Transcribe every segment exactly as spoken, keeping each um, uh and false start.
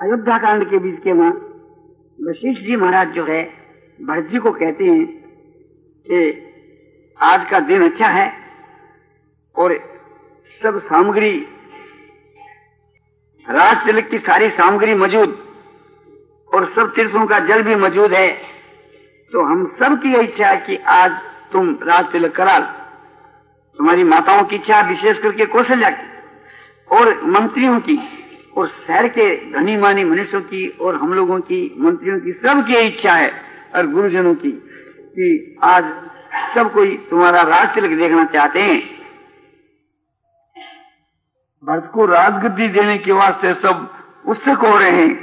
अयोध्या कांड के बीच के वहां वशिष्ठ जी महाराज जो है भरत जी को कहते हैं कि आज का दिन अच्छा है और सब सामग्री, राज तिलक की सारी सामग्री मौजूद और सब तीर्थों का जल भी मौजूद है, तो हम सब की इच्छा है कि आज तुम राज तिलक करा लो। तुम्हारी माताओं की इच्छा, विशेष करके कौशल्या की और मंत्रियों की और शहर के धनी मानी मनुष्यों की और हम लोगों की, मंत्रियों की, सबकी इच्छा है और गुरुजनों की कि आज सब कोई तुम्हारा राज तिलक देखना चाहते हैं। भरत को राजगद्दी देने के वास्ते सब उत्सुक हो रहे हैं।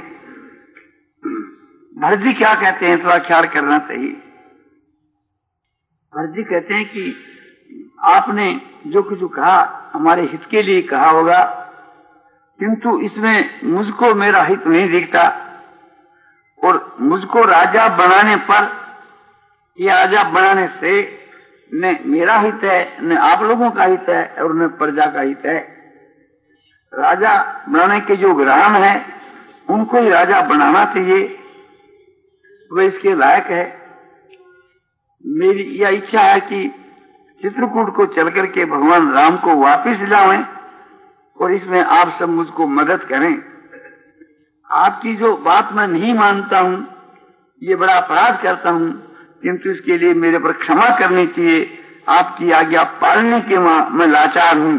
भरत जी क्या कहते हैं, थोड़ा ख्याल करना चाहिए। भरत जी कहते हैं कि आपने जो कुछ कहा हमारे हित के लिए कहा होगा, किंतु इसमें मुझको मेरा हित नहीं दिखता और मुझको राजा बनाने पर या राजा बनाने से न मेरा हित है, न आप लोगों का हित है और न प्रजा का हित है। राजा बनाने के जो ग्राम है उनको ही राजा बनाना चाहिए, वह इसके लायक है। मेरी यह इच्छा है कि चित्रकूट को चल करके भगवान राम को वापिस लाएं और इसमें आप सब मुझको मदद करें। आपकी जो बात मैं नहीं मानता हूं, ये बड़ा अपराध करता हूं, किंतु इसके लिए मेरे पर क्षमा करनी चाहिए। आपकी आज्ञा पालने के मैं लाचार हूं।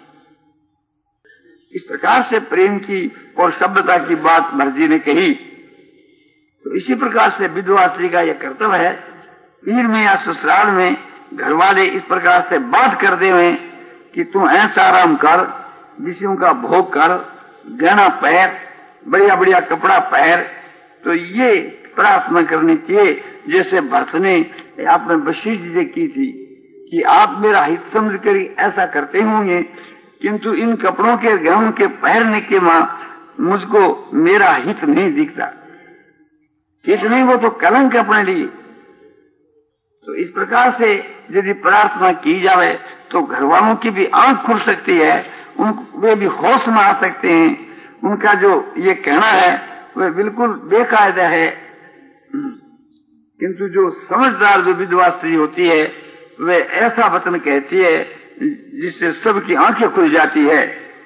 इस प्रकार से प्रेम की और सभ्यता की बात भरत जी ने कही। तो इसी प्रकार से विधवा स्त्री का यह कर्तव्य है, पीर में या ससुराल में घर वाले इस प्रकार से बात कर दे हुए कि तू ऐसा आराम कर, विषयों का भोग कर, गहना पहन, बढ़िया बढ़िया कपड़ा पहन, तो ये प्रार्थना करनी चाहिए जैसे भरत ने आपने वशिष्ठ जी से की थी कि आप मेरा हित समझ कर ऐसा करते होंगे, किंतु इन कपड़ों के गहनों के पहनने के मां मुझको मेरा हित नहीं दिखता। हित नहीं, वो तो कलंक अपने लिए। तो इस प्रकार से यदि प्रार्थना की जाए तो घर वालों की भी आंख खुल सकती है, उन वे भी होश में आ सकते हैं। उनका जो ये कहना है वह बिल्कुल बेकायदा है, किंतु जो समझदार जो विधवा स्त्री होती है वह ऐसा वचन कहती है जिससे सबकी आंखें खुल जाती है।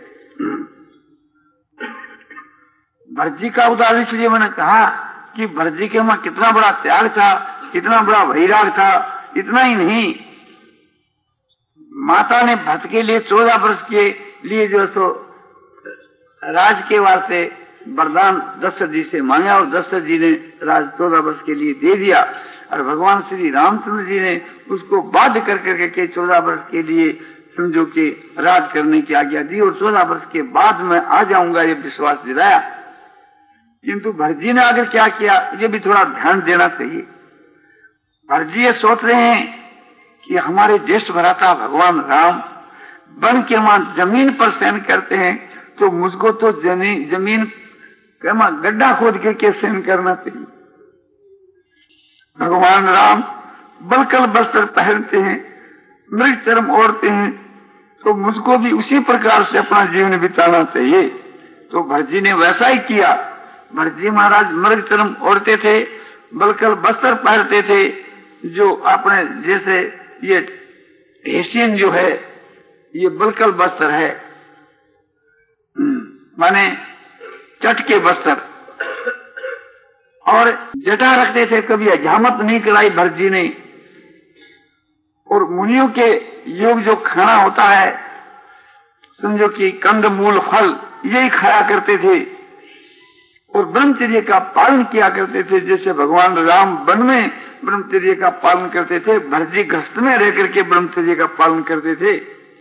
भरत जी का उदाहरण इसलिए मैंने कहा कि भरत जी के वहां कितना बड़ा त्याग था, कितना बड़ा वैराग था। इतना ही नहीं, माता ने भरत के लिए चौदह वर्ष के लिए जो सो राज के वास्ते वरदान दशरथ जी से मांगा और दशरथ जी ने राज चौदह वर्ष के लिए दे दिया और भगवान श्री रामचंद्र जी ने उसको बाध्य कर करके चौदह वर्ष के लिए समझो कि राज करने की आज्ञा दी और चौदह वर्ष के बाद मैं आ जाऊंगा ये विश्वास दिलाया। किंतु भरत जी ने आगे क्या किया, ये भी थोड़ा ध्यान देना चाहिए। भरत जी ये सोच रहे हैं कि हमारे ज्येष्ठ भ्राता भगवान राम वन के वहां जमीन पर शयन करते हैं, तो मुझको तो जमीन जमीन गड्ढा खोद के शयन करना चाहिए। भगवान राम बलकल वस्त्र पहनते हैं, मृग चर्म ओढ़ते हैं, तो मुझको भी उसी प्रकार से अपना जीवन बिताना चाहिए। तो भरत जी ने वैसा ही किया। भरत जी महाराज मृग चर्म ओढ़ते थे, बलकल वस्त्र पहनते थे, जो आपने जैसे ये हेसियन जो है ये बलकल वस्त्र है, माने चट के वस्त्र, और जटा रखते थे, कभी हजामत नहीं कराई भरत जी ने। और मुनियों के योग जो खाना होता है समझो कि कंद मूल फल यही खाया करते थे और ब्रह्मचर्य का पालन किया करते थे। जैसे भगवान राम वन में ब्रह्मचर्य का पालन करते थे, भरत जी गृहस्थ में रह करके ब्रह्मचर्य का पालन करते थे।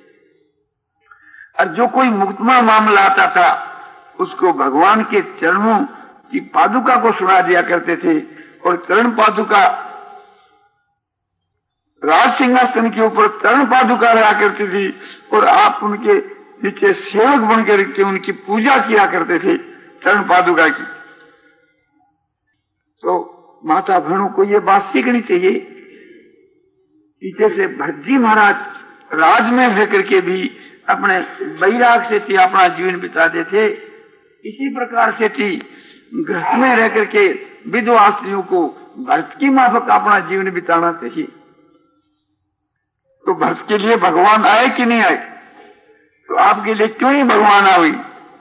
और जो कोई मुक्तमा मामला आता था उसको भगवान के चरणों की पादुका को सुना दिया करते थे और चरण पादुका राज सिंहासन के ऊपर चरण पादुका रहा करती थी और आप उनके नीचे सेवक बनकर के उनकी पूजा किया करते थे चरण पादुका की। तो माता बहनों को ये बात सीखनी चाहिए कि जैसे भरत जी महाराज राज में रह करके भी अपने वैराग से थी अपना जीवन बिताते थे, इसी प्रकार से थी गृहस्थ में रह करके विधवा स्त्रियों को भरत की माफक अपना जीवन बिताना चाहिए। तो भरत के लिए भगवान आए कि नहीं आए? तो आपके लिए क्यों नहीं भगवान आए?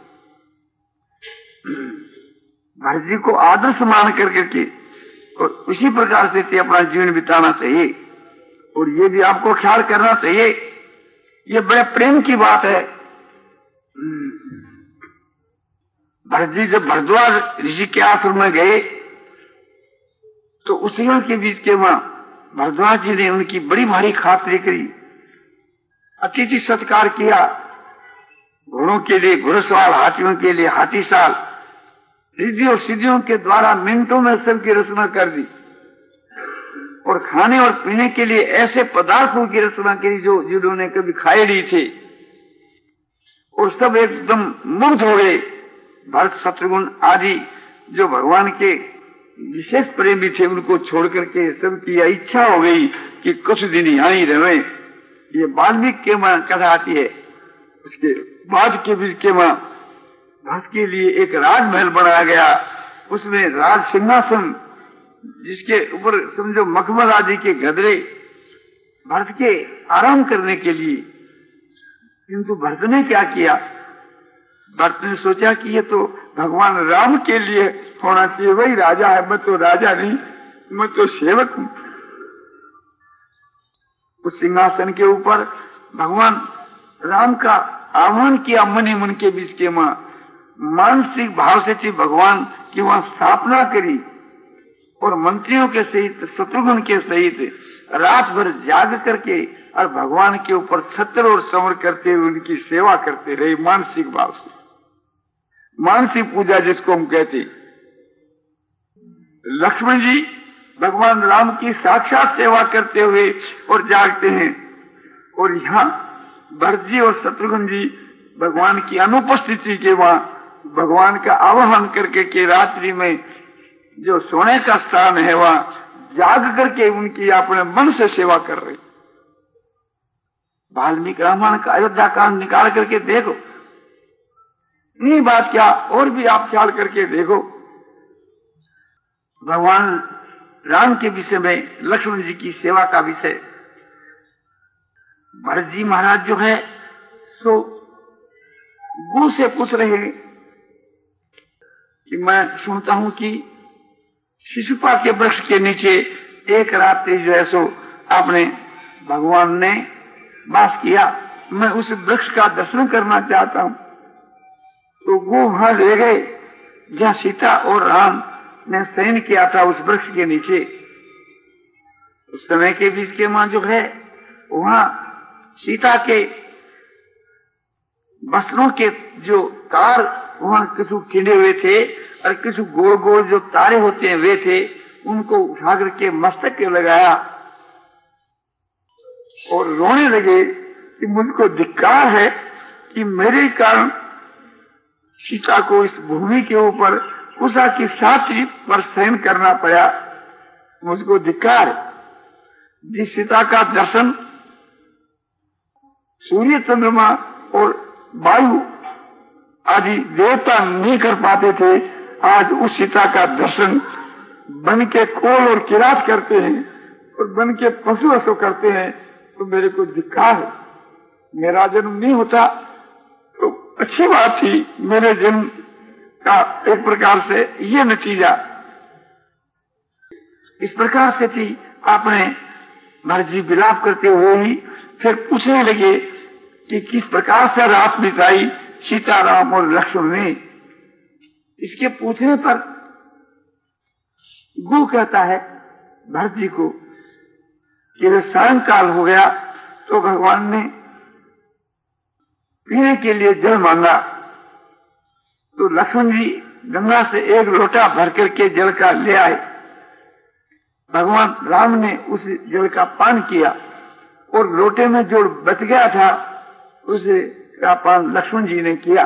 भरत जी को आदर्श मान करके के और उसी प्रकार से अपना जीवन बिताना चाहिए। और ये भी आपको ख्याल करना चाहिए, ये बड़े प्रेम की बात है। भरत जी जब भरद्वाज ऋषि के आश्रम में गए तो उसी के बीच के वहां भरद्वाज जी ने उनकी बड़ी भारी खातिरी करी, अतिथि सत्कार किया। घोड़ों के लिए घुड़सवार, हाथियों के लिए हाथी साल, रिद्धि और सिद्धियों के द्वारा मिनटों में सबकी रचना कर दी। और खाने और पीने के लिए ऐसे पदार्थों की रचना करी जो जिन्होंने कभी खाए नहीं थे। और सब एकदम मुग्ध हो गए। भरत, शत्रुघ्न आदि जो भगवान के विशेष प्रेमी थे, उनको छोड़ करके सबकी इच्छा हो गई कि कुछ दिन यहाँ ही रहे। ये वाल्मीकि के मां कथा आती है। उसके बाद के बीच के मां भरत के लिए एक राजमहल बनाया गया, उसमें राज सिंहासन जिसके ऊपर समझो मखमल आदि के गदरे, भरत के आराम करने के लिए। किंतु भरत ने क्या किया? भरत ने सोचा कि ये तो भगवान राम के लिए होना चाहिए, वही राजा है, मैं तो राजा नहीं, मैं तो सेवक हूं। उस सिंहासन के ऊपर भगवान राम का आह्वान किया मन ही मन के बीच के मां मानसिक भाव से थी भगवान की वहां स्थापना करी। और मंत्रियों के सहित, शत्रुघ्न के सहित रात भर जाग करके और भगवान के ऊपर छत्र और समर करते हुए उनकी सेवा करते रहे मानसिक भाव से। मानसिक पूजा जिसको हम कहते। लक्ष्मण जी भगवान राम की साक्षात सेवा करते हुए और जागते हैं। और यहाँ भरत जी और शत्रुघ्न जी भगवान की अनुपस्थिति के वहां भगवान का आवाहन करके के रात्रि में जो सोने का स्थान है वहां जाग करके उनकी अपने मन से सेवा कर रहे। वाल्मीकि रामायण का अयोध्या कांड निकाल करके देखो, नहीं बात क्या और भी आप ख्याल करके देखो। भगवान राम के विषय में लक्ष्मण जी की सेवा का विषय। भरत जी महाराज जो है सो गुरु से पूछ रहे कि मैं सुनता हूं कि शिशुपा के वृक्ष के नीचे एक रात्रि जो है सो आपने भगवान ने वास किया, मैं उस वृक्ष का दर्शन करना चाहता हूं। तो वो वहां ले गए जहां सीता और राम ने शयन किया था, उस वृक्ष के नीचे। उस समय के बीच के मां जो है वहां सीता के वस्त्रों के जो तार वहां किसी खिंडे हुए थे और किसी गोल गोल जो तारे होते हैं वे थे, उनको उठा करके मस्तक के लगाया और रोने लगे कि मुझको धिक्कार है कि मेरे कारण सीता को इस भूमि के ऊपर उषा की छाती पर शयन करना पड़ा, मुझको धिक्कार। जिस सीता का दर्शन सूर्य, चंद्रमा और वायु आदि देवता नहीं कर पाते थे, आज उस सीता का दर्शन बन के कोल और किरात करते हैं और बन के पशु असो करते हैं। तो मेरे को धिक्कार है, मेरा जन्म नहीं होता तो अच्छी बात थी। मेरे जन्म का एक प्रकार से ये नतीजा इस प्रकार से थी। आपने भरत जी विलाप करते हुए ही फिर पूछने लगे कि किस प्रकार से रात बिताई सीता, राम और लक्ष्मण ने। इसके पूछने पर गु कहता है भरत जी को कि जब सायंकाल हो गया तो भगवान ने पीने के लिए जल मांगा, तो लक्ष्मण जी गंगा से एक लोटा भर करके जल का ले आए। भगवान राम ने उस जल का पान किया और लोटे में जो बच गया था उसे का पान लक्ष्मण जी ने किया।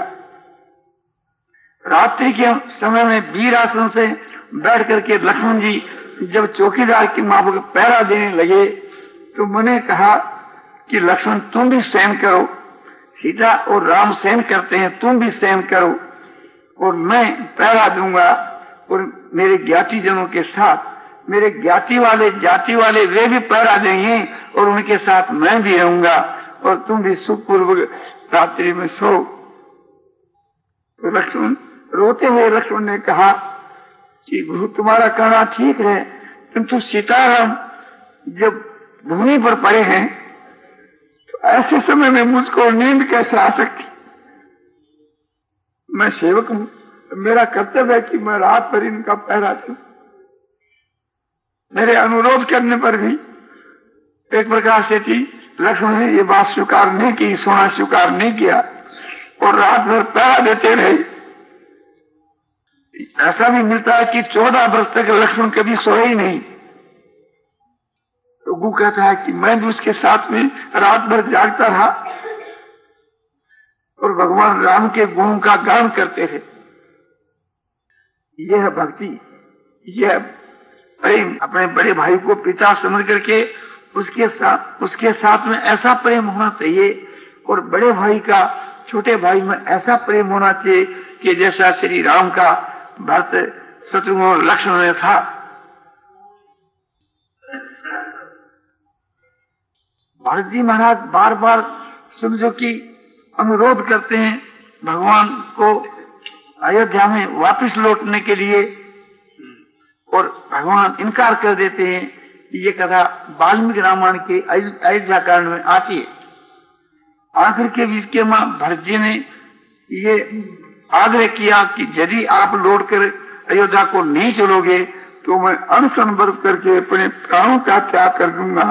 रात्रि के समय में वीर आसन से बैठ करके लक्ष्मण जी जब चौकीदार की माफक पहरा देने लगे तो मैंने कहा कि लक्ष्मण तुम भी शयन करो, सीता और राम शयन करते हैं, तुम भी शयन करो और मैं पहरा दूंगा। और मेरे ज्ञाति जनों के साथ, मेरे ज्ञाति वाले जाति वाले वे भी पहरा देंगे और उनके साथ मैं भी रहूंगा और तुम भी सुखपूर्वक रात्रि में सो। तो लक्ष्मण रोते हुए लक्ष्मण ने कहा कि गुरु तुम्हारा कहना ठीक है, किंतु सीताराम जब भूमि पर पड़े हैं तो ऐसे समय में मुझको नींद कैसे आ सकती? मैं सेवक हूं, मेरा कर्तव्य है कि मैं रात भर इनका पहरा दूं। मेरे अनुरोध करने पर भी एक प्रकार से थी लक्ष्मण ने ये बात स्वीकार नहीं की, सोना स्वीकार नहीं किया और रात भर पहरा देते रहे। ऐसा भी मिलता है कि चौदह वर्ष तक लक्ष्मण कभी सोए ही नहीं। तो गु कहता है कि मैं भी उसके साथ में रात भर जागता रहा और भगवान राम के गुणों का गान करते थे। यह भक्ति, यह प्रेम, अपने बड़े भाई को पिता समझ करके उसके साथ उसके साथ में ऐसा प्रेम होना चाहिए और बड़े भाई का छोटे भाई में ऐसा प्रेम होना चाहिए कि जैसा श्री राम का भरत शत्रुघ्न और लक्ष्मण में था। भरत जी महाराज बार बार समझो कि अनुरोध करते हैं भगवान को अयोध्या में वापस लौटने के लिए और भगवान इनकार कर देते हैं। ये कथा वाल्मीकि रामायण के अयोध्या कांड में आती है। आखिर के बीच के मां भरत जी ने ये आग्रह किया कि यदि आप लौटकर अयोध्या को नहीं चलोगे तो मैं अनशन व्रत करके अपने प्राणों का त्याग कर दूंगा,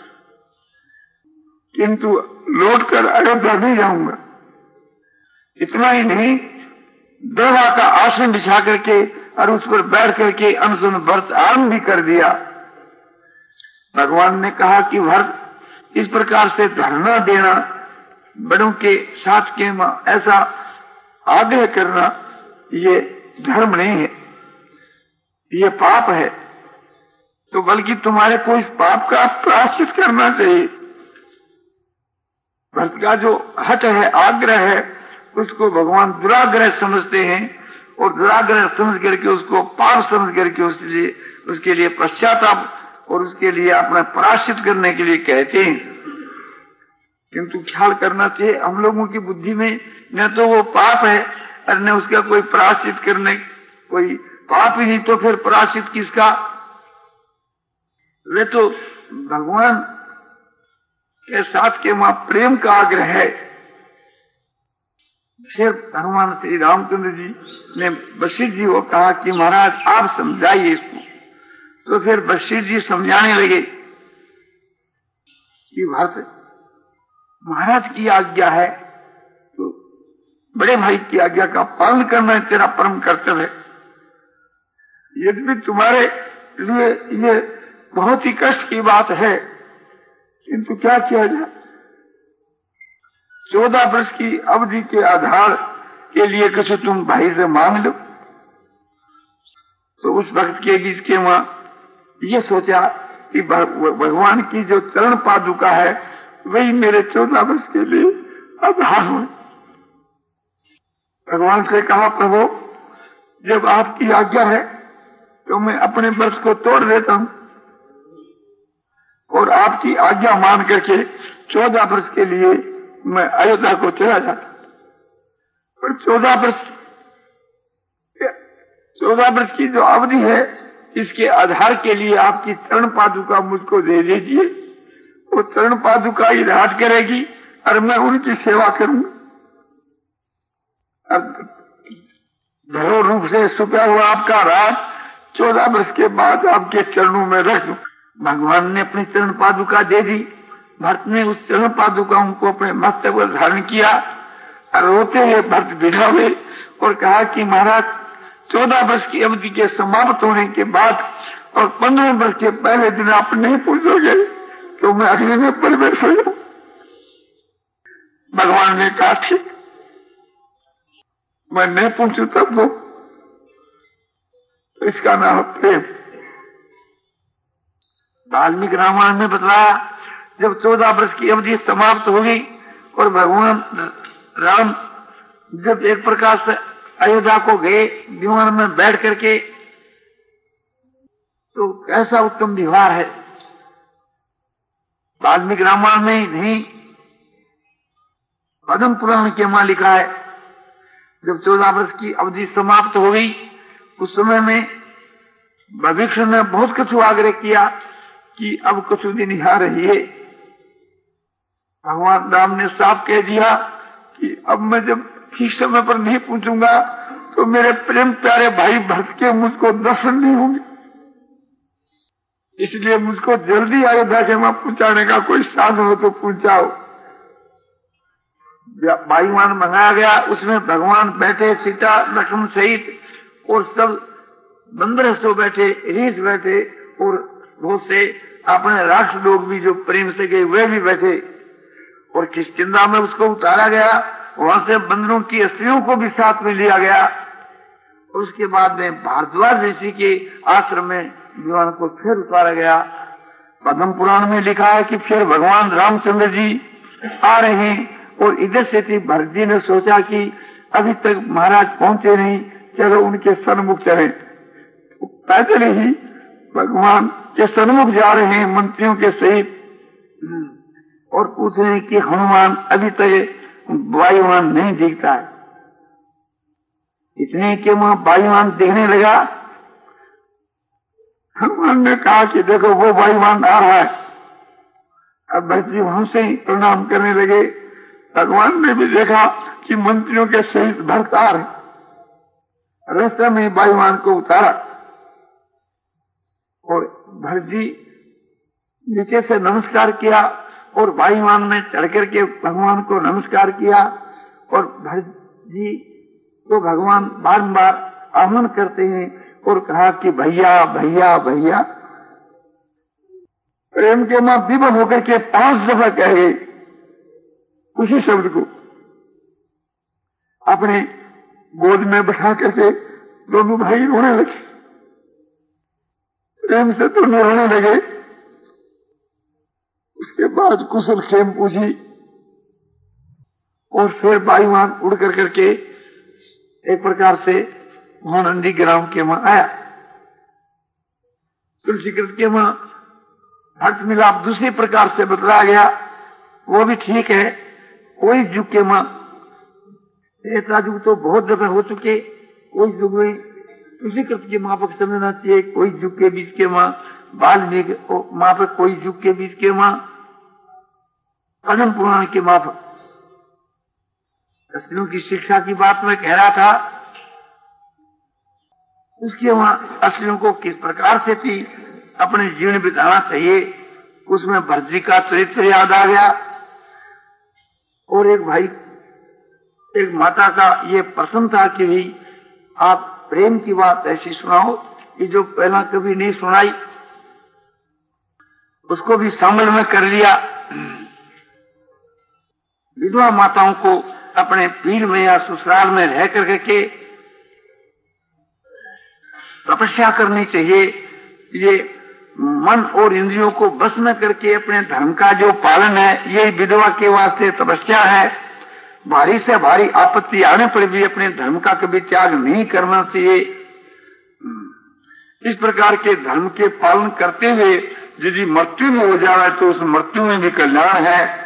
किंतु लौटकर अयोध्या नहीं जाऊंगा। इतना ही नहीं, देवा का आसन बिछा करके और उस पर बैठ करके अनशन व्रत आरंभ भी कर दिया। भगवान ने कहा कि भरत इस प्रकार से धरना देना, बड़ों के साथ के ऐसा आग्रह करना, ये धर्म नहीं है, ये पाप है। तो बल्कि तुम्हारे को इस पाप का प्रायश्चित करना चाहिए। भरत का जो हट है, आग्रह है, उसको भगवान दुराग्रह समझते हैं और दुराग्रह समझ करके उसको पाप समझ करके उसके लिए उसके लिए पश्चाताप और उसके लिए अपना प्रायश्चित करने के लिए कहते हैं। किंतु ख्याल करना चाहिए, हम लोगों की बुद्धि में न तो वो पाप है और न उसका कोई प्रायश्चित करने, कोई पाप ही नहीं तो फिर प्रायश्चित किसका? वे तो भगवान के साथ के वहां प्रेम का आग्रह है। फिर भगवान श्री रामचंद्र जी ने वशिष्ठ जी को कहा कि महाराज आप समझाइए इसको। तो फिर वशिष्ठ जी समझाने लगे कि भरत महाराज की आज्ञा है तो बड़े भाई की आज्ञा का पालन करना तेरा परम कर्तव्य है। यद्यपि तुम्हारे लिए ये बहुत ही कष्ट की बात है, किंतु क्या किया जाए? चौदह वर्ष की अवधि के आधार के लिए कुछ तुम भाई से मांग लो। तो उस वक्त के बीच के वहां ये सोचा कि भगवान की जो चरण पादुका है वही मेरे चौदह वर्ष के लिए आधार हो। भगवान से कहा प्रभु जब आपकी आज्ञा है तो मैं अपने व्रत को तोड़ देता हूं और आपकी आज्ञा मान करके चौदह वर्ष के लिए मैं अयोध्या को चला जाता। पर चौदह वर्ष चौदह वर्ष की जो अवधि है इसके आधार के लिए आपकी चरण पादुका मुझको दे दीजिए। वो चरण पादुका ही राज करेगी और मैं उनकी सेवा करूंगा। अब धरो रूप से छुपा हुआ आपका राज चौदह वर्ष के बाद आपके चरणों में रख दूं। भगवान ने अपनी चरण पादुका दे दी। भरत ने उस चरण पादुका को अपने मस्तक पर धारण किया और रोते हुए भरत विदा हुए और कहा कि महाराज चौदह वर्ष की अवधि के समाप्त होने के बाद और पंद्रह वर्ष के पहले दिन आप नहीं पूछोगे तो मैं अगले में प्रवेश हो जाऊं। भगवान ने कहा ठीक, मैं नहीं पूछू तब तो, तो इसका नाम प्रेम। वाल्मीकि रामायण में बतलाया जब चौदह वर्ष की अवधि समाप्त हो गई और भगवान राम जब एक प्रकार से अयोध्या को गए, विमान में बैठ करके तो कैसा उत्तम व्यवहार है। वाल्मीकि रामायण में ही नहीं, पद्म पुराण के वहां लिखा है, जब चौदह वर्ष की अवधि समाप्त हो गई उस समय में विभीषण ने बहुत कछु आग्रह किया कि अब कछु दिन ही आ रही है। भगवान राम ने साफ कह दिया कि अब मैं जब ठीक समय पर नहीं पहुंचूंगा तो मेरे प्रेम प्यारे भाई भरत के मुझको दर्शन नहीं होंगे, इसलिए मुझको जल्दी अयोध्या के वहां पहुंचाने का कोई साधन हो तो पहुंचाओ। वायुमान मंगाया गया, उसमें भगवान बैठे, सीता लक्ष्मण सहित, और सब बंदर सो बैठे, रीछ बैठे, और बहुत से अपने राक्षस लोग भी जो प्रेम से गए वे भी बैठे, और किष्किंधा में उसको उतारा गया। वहां से बंदरों की स्त्रियों को भी साथ में लिया गया, और उसके बाद में भारद्वाज ऋषि के आश्रम में भगवान को फिर उतारा गया। पद्म पुराण में लिखा है कि फिर भगवान रामचंद्र जी आ रहे हैं, और इधर से थी भरत जी ने सोचा कि अभी तक महाराज पहुंचे नहीं, चलो उनके सन्मुख चले। तो पैदल ही भगवान के सन्मुख जा रहे हैं मंत्रियों के सहित, और पूछ रहे हैं कि हनुमान अभी तक वायुमान नहीं दिखता है। इतने के वहां वायुमान दिखने लगा। हनुमान ने कहा कि देखो वो वायुमान आ रहा है। अब भरत जी वहां से ही प्रणाम करने लगे। भगवान ने भी देखा कि मंत्रियों के सहित भरत आ रहे। रास्ते में वायुमान को उतारा, और भरत जी नीचे से नमस्कार किया, और वायुमान ने चढ़ करके भगवान को नमस्कार किया, और भरत जी को भगवान बारंबार आह्वान करते हैं और कहा कि भैया भैया भैया। प्रेम के मां विवल होकर के पांच दफा कह गए उसी शब्द को। अपने गोद में बैठा करके दोनों भाई रोने लगे, प्रेम से दोनों रोने लगे। उसके बाद कुशल क्षेम पूछी, और फिर वायुमान उड़ कर करके एक प्रकार से नंदी ग्राम के वहां आया। तुलसीकृत के वहां हर्ष मिलाप दूसरी प्रकार से बतलाया गया, वो भी ठीक है। कोई युग के वहां त्रेता युग तो बहुत दफे हो चुके, कोई युग में तुलसीकृत के माफक समझना चाहिए, कोई युग के बीच के वहां वाल्मीकि माफक, कोई युग के बीच के वहां पद्म पुराण के माफक। स्त्रियों की शिक्षा की बात मैं कह रहा था, उसके वहां स्त्रियों को किस प्रकार से थी अपने जीवन बिताना चाहिए, उसमें भरत जी का चरित्र याद आ गया। और एक भाई, एक माता का ये प्रश्न था कि भाई आप प्रेम की बात ऐसी सुनाओ कि जो पहला कभी नहीं सुनाई। उसको भी शामिल में कर लिया। विधवा माताओं को अपने पीर में या ससुराल में रह कर के तपस्या करनी चाहिए। ये मन और इंद्रियों को बस न करके अपने धर्म का जो पालन है, ये विधवा के वास्ते तपस्या है। भारी से भारी आपत्ति आने पर भी अपने धर्म का कभी त्याग नहीं करना चाहिए। इस प्रकार के धर्म के पालन करते हुए यदि मृत्यु में हो जाए तो उस मृत्यु में भी कल्याण है।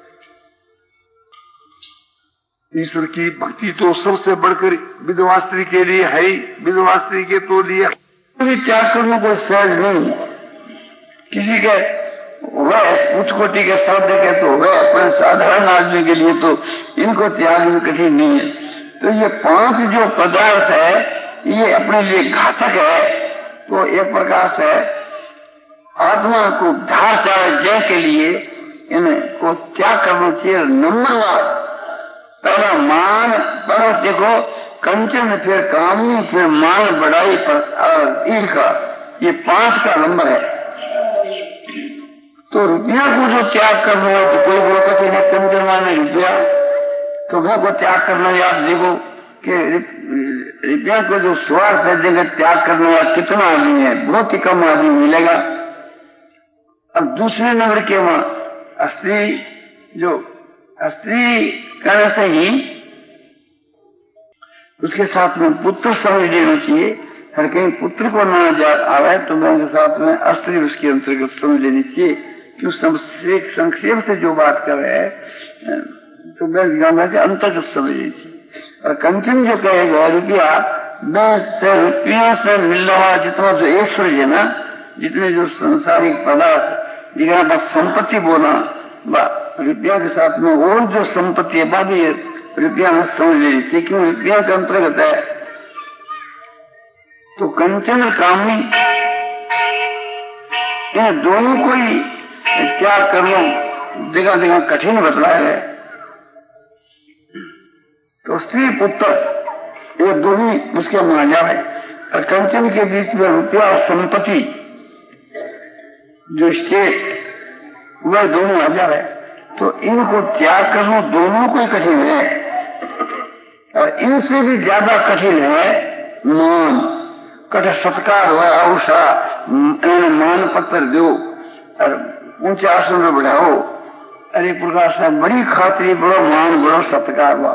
ईश्वर की भक्ति तो सबसे बढ़कर विधवा स्त्री के लिए है ही। विधवा स्त्री के तो लिए भी त्याग करने को सहज नहीं। किसी के वह उच्च कोटि के साधक है तो वह अपने साधारण आदमी के लिए तो इनको त्याग भी कठिन नहीं है। तो ये पांच जो पदार्थ है ये अपने लिए घातक है। तो एक प्रकार से आत्मा को धार चाहे जय के लिए इनको त्याग करना चाहिए। नंबर वन पहला मान पर देखो, कंचन, फिर कामनी, फिर मान बढ़ाई पर ईर्षा, ये पांच का नंबर है। तो रुपया को जो त्याग करना है तो कोई बोला कहते हैं कंचन माने रुपया, तो वो को त्याग करना है। आप देखो कि रुपया को जो स्वार्थ है जगह त्याग करने वाला कितना आदमी है, बहुत ही कम आदमी मिलेगा। अब दूसरे नंबर के वहां स्त्री, जो स्त्री कहने से ही उसके साथ में पुत्र समझ लेना चाहिए। और कहीं पुत्र को ना जा आवे तो मैं के साथ में अस्त्री उसके अंतर्गत समझ लेनी चाहिए। क्यों संक्षेप से जो बात कर रहे हैं तो मैं अंतर्गत समझ लेनी चाहिए। और कंचन जो कहेगा रुपया से रुपया से मिलने वाला जितना जो ऐश्वर्य है ना, जितने जो संसारिक पदार्थ जिनका बस संपत्ति बोला रुपया के साथ में और जो संपत्ति है बाद रुपया में समझ लेनी चाहिए। क्यों रुपया के अंतर्गत है तो कंचन कामी इन दोनों को ही क्या करना जगह जगह कठिन बतलाया है। तो स्त्री पुत्र ये दोनों उसके मान जाए और कंचन के बीच में रुपया और संपत्ति जो स्टेट वह दोनों आ जाए तो इनको त्याग करना दोनों को ही कठिन है। और इनसे भी ज्यादा कठिन है मान कठ सत्कार हुआ औषा मान पत्र दो और ऊंचे आसन में बढ़ाओ। अरे प्रकार से बड़ी खातरी बड़ो मान बड़ो सत्कार हुआ।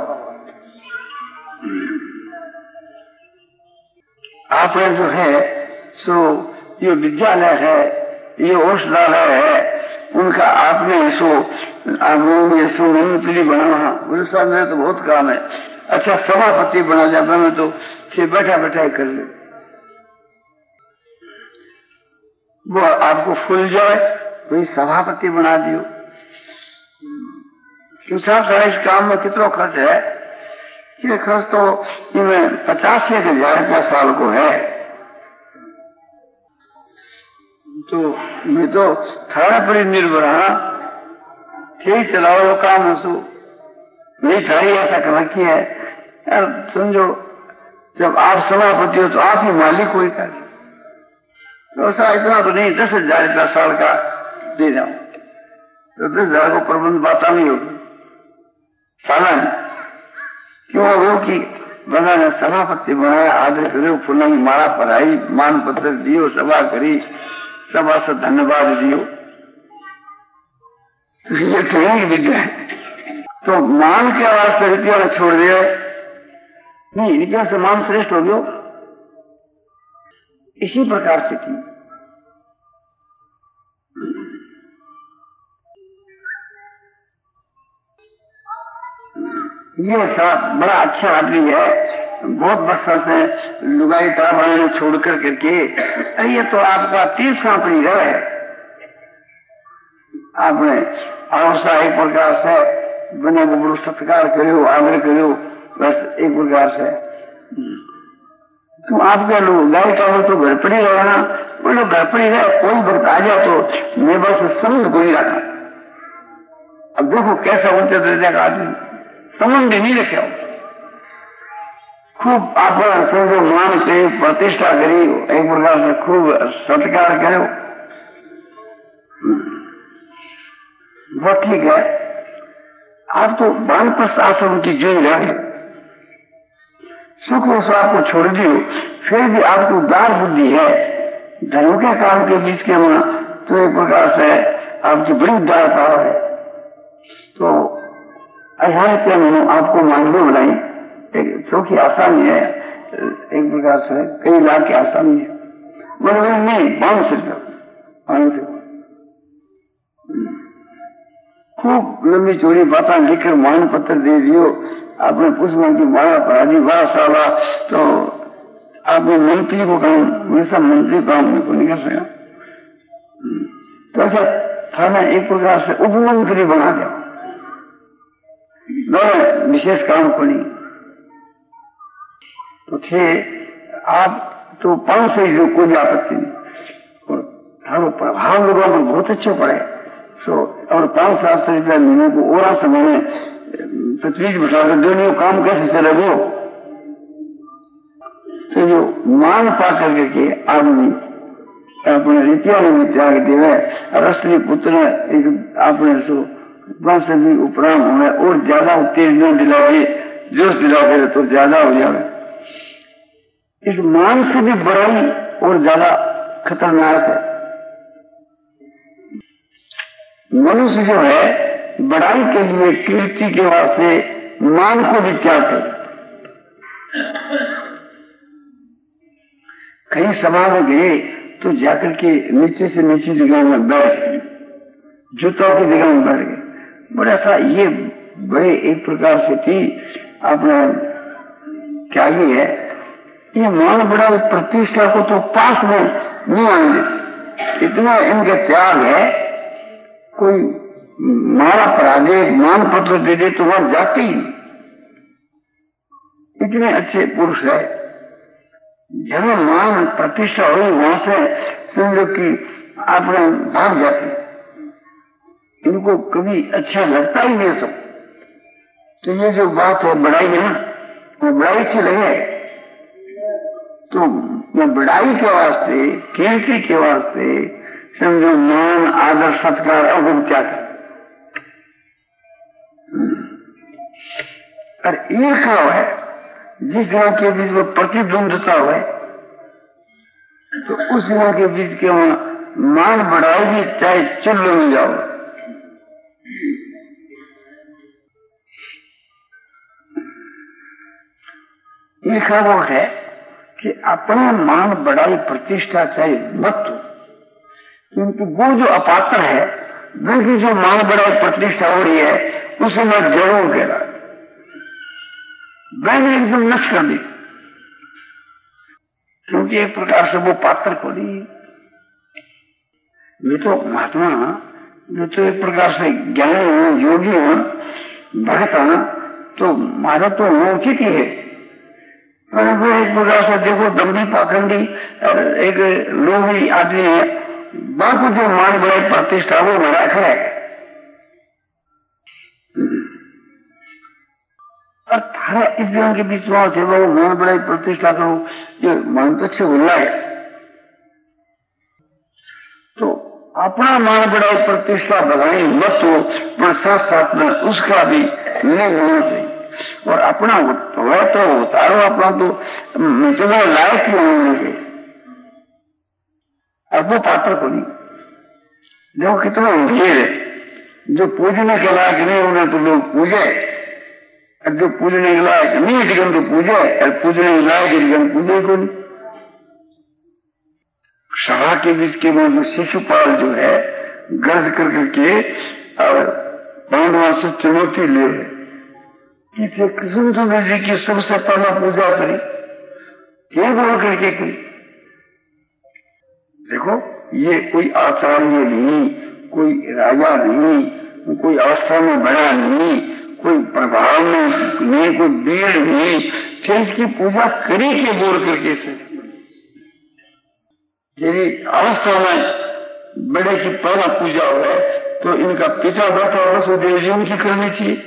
आपने जो है सो ये विद्यालय है ये औषधालय है उनका आपने सो आपने सो मंत्री बना गुरु साहब मेरा तो बहुत काम है। अच्छा सभापति बना जाता मैं तो फिर बैठा बैठा ही कर ले वो आपको फूल जाए वही सभापति बना दियो। क्यों साहब सारा इस काम में कितना खर्च है? ये खर्च तो इनमें पचास एक हजार रुपया साल को है। तो मैं तो थारा पर ही निर्भर हाँ ठीक चलाओ काम हंसो नहीं थारी ऐसा कर रखी है यार। समझो जब आप सभापति हो तो आप ही मालिक हो कर ऐसा इतना तो नहीं दस हजार रुपया साल का दे जाऊं तो दस हजार को प्रबंध बात नहीं होगी सालन। क्यों वो कि बना ने सभापति बनाया आदर करो फुला की माला पढ़ाई मान पत्र दियो सभा करी सभा से धन्यवाद दियो तो ये ट्रेनिंग विद्या है। तो मान के वास्ते रुपया ने छोड़ दिया नहीं रुपया से मान श्रेष्ठ हो गयो। इसी प्रकार से की ये सब बड़ा अच्छा आदमी है बहुत बस्ता से लुगाई ताबाने ने छोड़ कर करके ये तो आपका तीर्थ अपनी रहे आपने आवश्यक एक प्रकार से बने बड़ो सत्कार करो आदर करो बस एक प्रकार से तुम आपके लोग गाय का हो तो घर पड़ी रहे ना वो लोग घर पड़ी रहे कोई वक्त आ जाए तो मेरे पास संबंध कोई रखा। अब देखो कैसा होते दर्जा का आदमी संबंध नहीं रखे खूब आप समझो मान के प्रतिष्ठा करी एक प्रकार से खूब सत्कार करो वो ठीक है। आप तो वानप्रस्थ आश्रम की जो रहे सुख हो आपको छोड़ दियो फिर भी आपकी उदार बुद्धि है धर्म के काम के बीच के वहां तो एक प्रकार से आपकी बड़ी उदारता है। तो ऐसा क्या मैंने आपको मानवे बनाई एक चौकी आसानी है एक प्रकार से कई लाख की आसानी है बोले नहीं पांच सौ रुपया पांच सौ खूब लंबी चोरी बातें लिखकर मान पत्र दे दियो आपने पुष्पन की माला पढ़ा दी बारह साल तो आपने मंत्री को काम वैसा मंत्री काम को नहीं कर सका तो ऐसा थाना एक प्रकार से उप मंत्री बना दिया दोनों विशेष काम को नहीं तो थे आप तो पांच सौ जो कोई आपत्ति नहीं और थारो प्रभाव लोगों में बहुत अच्छे पड़े सो और पांच सात सौ रुपया महीने को ओरा समय में पृथ्वी बिठाकर दोनों काम कैसे चले वो तो जो मान पा करके के आदमी अपने रुपया में त्याग देवे और स्त्री पुत्र एक अपने सो वंश भी उपराम होने और ज्यादा उत्तेजना दिलावे जोश दिलावे तो ज्यादा हो जाए। इस मान से भी बड़ाई और ज्यादा खतरनाक है। मनुष्य जो है बड़ाई के लिए कीर्ति के वास्ते मान को भी त्याग कर कहीं सभा में गए तो जाकर के नीचे से नीचे जगह में बैठ गए, जूतों की जगह में बैठ गए। बड़ा सा ये बड़े एक प्रकार से थी अपना क्या ही है, ये मान बड़ा प्रतिष्ठा को तो पास में नहीं आने देते, इतना इनका त्याग है। कोई मारा पराजे मान पत्र दे दे तो वहां जाते ही नहीं, इतने अच्छे पुरुष है। जहां मान प्रतिष्ठा हुई वहां से समझो कि आपने भाग जाते, इनको कभी अच्छा लगता ही नहीं सब। तो ये जो बात है बड़ाई है ना, वो बड़ाई अच्छी लगे तो मैं बड़ाई के वास्ते, कीर्ति के वास्ते समझो मान आदर सत्कार अब क्या कर, और ईर्ष्या है जिस जगह के बीच में प्रतिद्वंदता है तो उस जगह के बीच के वहां मान बढ़ाओगी चाहे चुल्लू में जाओ। ईर्ष्या वो है कि अपना मान बढ़ाई प्रतिष्ठा चाहे मत हो, किंतु वो जो अपात्र है बल्कि जो मान बढ़ाई प्रतिष्ठा हो रही है उसे मैं जड़ों कह रहा, मैंने एकदम नष्ट कर दी, क्योंकि एक प्रकार से वो पात्र को नहीं। ये तो महात्मा, ये तो एक प्रकार से ज्ञानी हो, योगी हो, भक्त हो, तो मारा तो उचित ही है। वो एक प्रकार से देखो दम्भी पाखंडी एक लोभी आदमी है, बाकी जो मान बड़े प्रतिष्ठा वो बड़ा है। और थारा इस जगह के बीच में थे वो मान बड़ाई प्रतिष्ठा करो, ये मान तो अच्छे बोलना है। तो अपना मान बड़ाई प्रतिष्ठा बढ़ाई मत हो, पर साथ साथ में उसका भी नहीं होना चाहिए। और अपना हो तो उतारो, अपना तो तुम्हें लायक ही होंगे, अब वो पात्र को नहीं। देखो कितना भीड़ है, जो पूजने के लायक नहीं उन्हें तो लोग पूजे, और जो पूजने के लायक नहीं टिकन तो पूजे, और पूजने के लायक टिकन पूजे को नहीं। सभा के बीच के वो जो शिशुपाल जो है गर्ज कर करके और पांडवों से चुनौती ले कि कृष्णचंद्र जी की सबसे पहला पूजा करी, क्या बोल करके करी। देखो ये कोई आचार्य नहीं, कोई राजा नहीं, कोई अवस्था में बड़ा नहीं, कोई प्रभाव में नहीं, कोई भीड़ नहीं, फिर इसकी पूजा करी के बोल करके से यदि अवस्था में बड़े की पहला पूजा हो तो इनका पिता बैठा वसुदेव जी उनकी करनी चाहिए।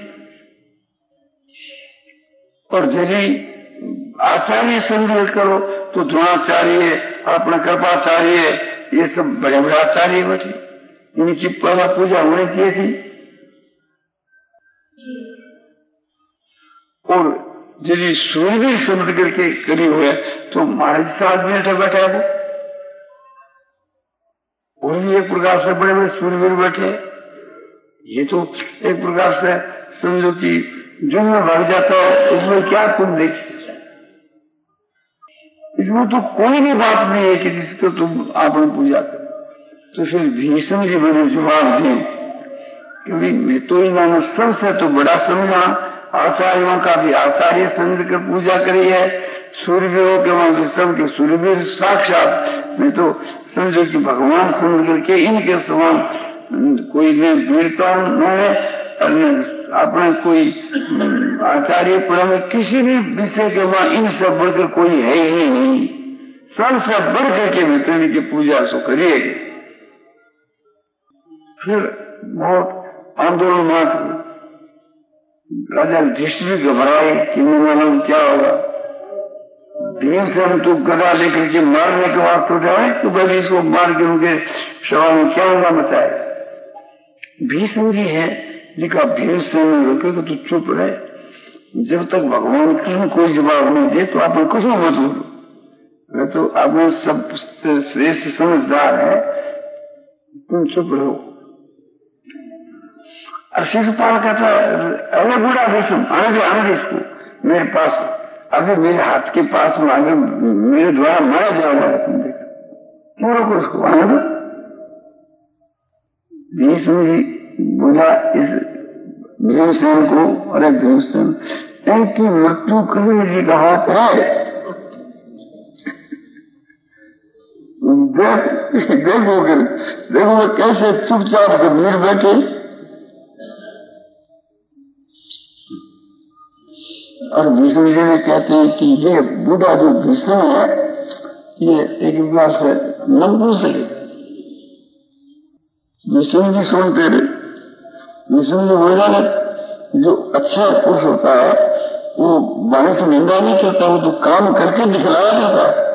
और यदि आचार्य समझ करो तो द्रोणाचार्य, अपना कृपाचार्य, ये सब बड़े बड़े आचार्य बैठे, इनकी पहला पूजा होनी चाहिए थी। और यदि सूर्यवीर समझ करके करी हुए तो महाराज साहब बैठे बैठे वो और भी एक प्रकार से बड़े बड़े सूर्यवीर बैठे। ये तो एक प्रकार से समझो कि जो में भाग जाता है, इसमें क्या तुम देखते, इसमें तो कोई भी बात नहीं है कि जिसको तुम आपने पूजा करो। तो फिर भीष्म जी मैंने जवाब दी, क्योंकि मैं तो इन्होंने सबसे तो बड़ा समझा, आचार्यों का भी आचार्य समझ कर पूजा करी है, सूर्यवीरों के वहां भी सबके सूर्यवीर साक्षात, मैं तो समझो कि भगवान समझ करके इनके समान कोई ने वीरता न है, अपने कोई आचार्य पर किसी भी विषय के वहां इनसे बढ़कर कोई है ही नहीं, सबसे बढ़कर के मित्र की पूजा सो करिए। फिर बहुत आंदोलन मास राजा युधिष्ठिर घबराए कि मालूम क्या होगा। भीमसेन तो गदा लेकर के मारने के वास्ते उठाए तो भाई इसको मार के उनके सभा में क्या होगा मचाए। भीष्म जी है लिखा भीमसेन ने रोकेगा तो चुप रहे, जब तक भगवान कृष्ण कोई जवाब नहीं दे तो आप कुछ मत बोलो, मैं तो आप सबसे श्रेष्ठ समझदार है, तुम चुप रहो। और शिशुपाल कहता है अरे बूढ़ा भीष्म आने दे आने दे इसको मेरे पास, अभी मेरे हाथ के पास में आगे मेरे द्वारा मारा जाएगा, तुम देखो क्यों रोको उसको, आने दो। भीष्म जी बोला इस भीमसेन को, अरे भीमसेन इनकी मृत्यु कृष्ण जी का हाथ है, देखोगे देखोगे कैसे चुपचाप गंभीर बैठे। और भीष्म जी ने कहते हैं कि ये बूढ़ा जो भीष्म है ये एक बार से नपुंसक है। भीष्म जी सुनते रहे, भीष्म जी बोला जो अच्छा पुरुष होता है वो बाहर से निंदा नहीं करता, वो तो काम करके दिखलाया जाता है।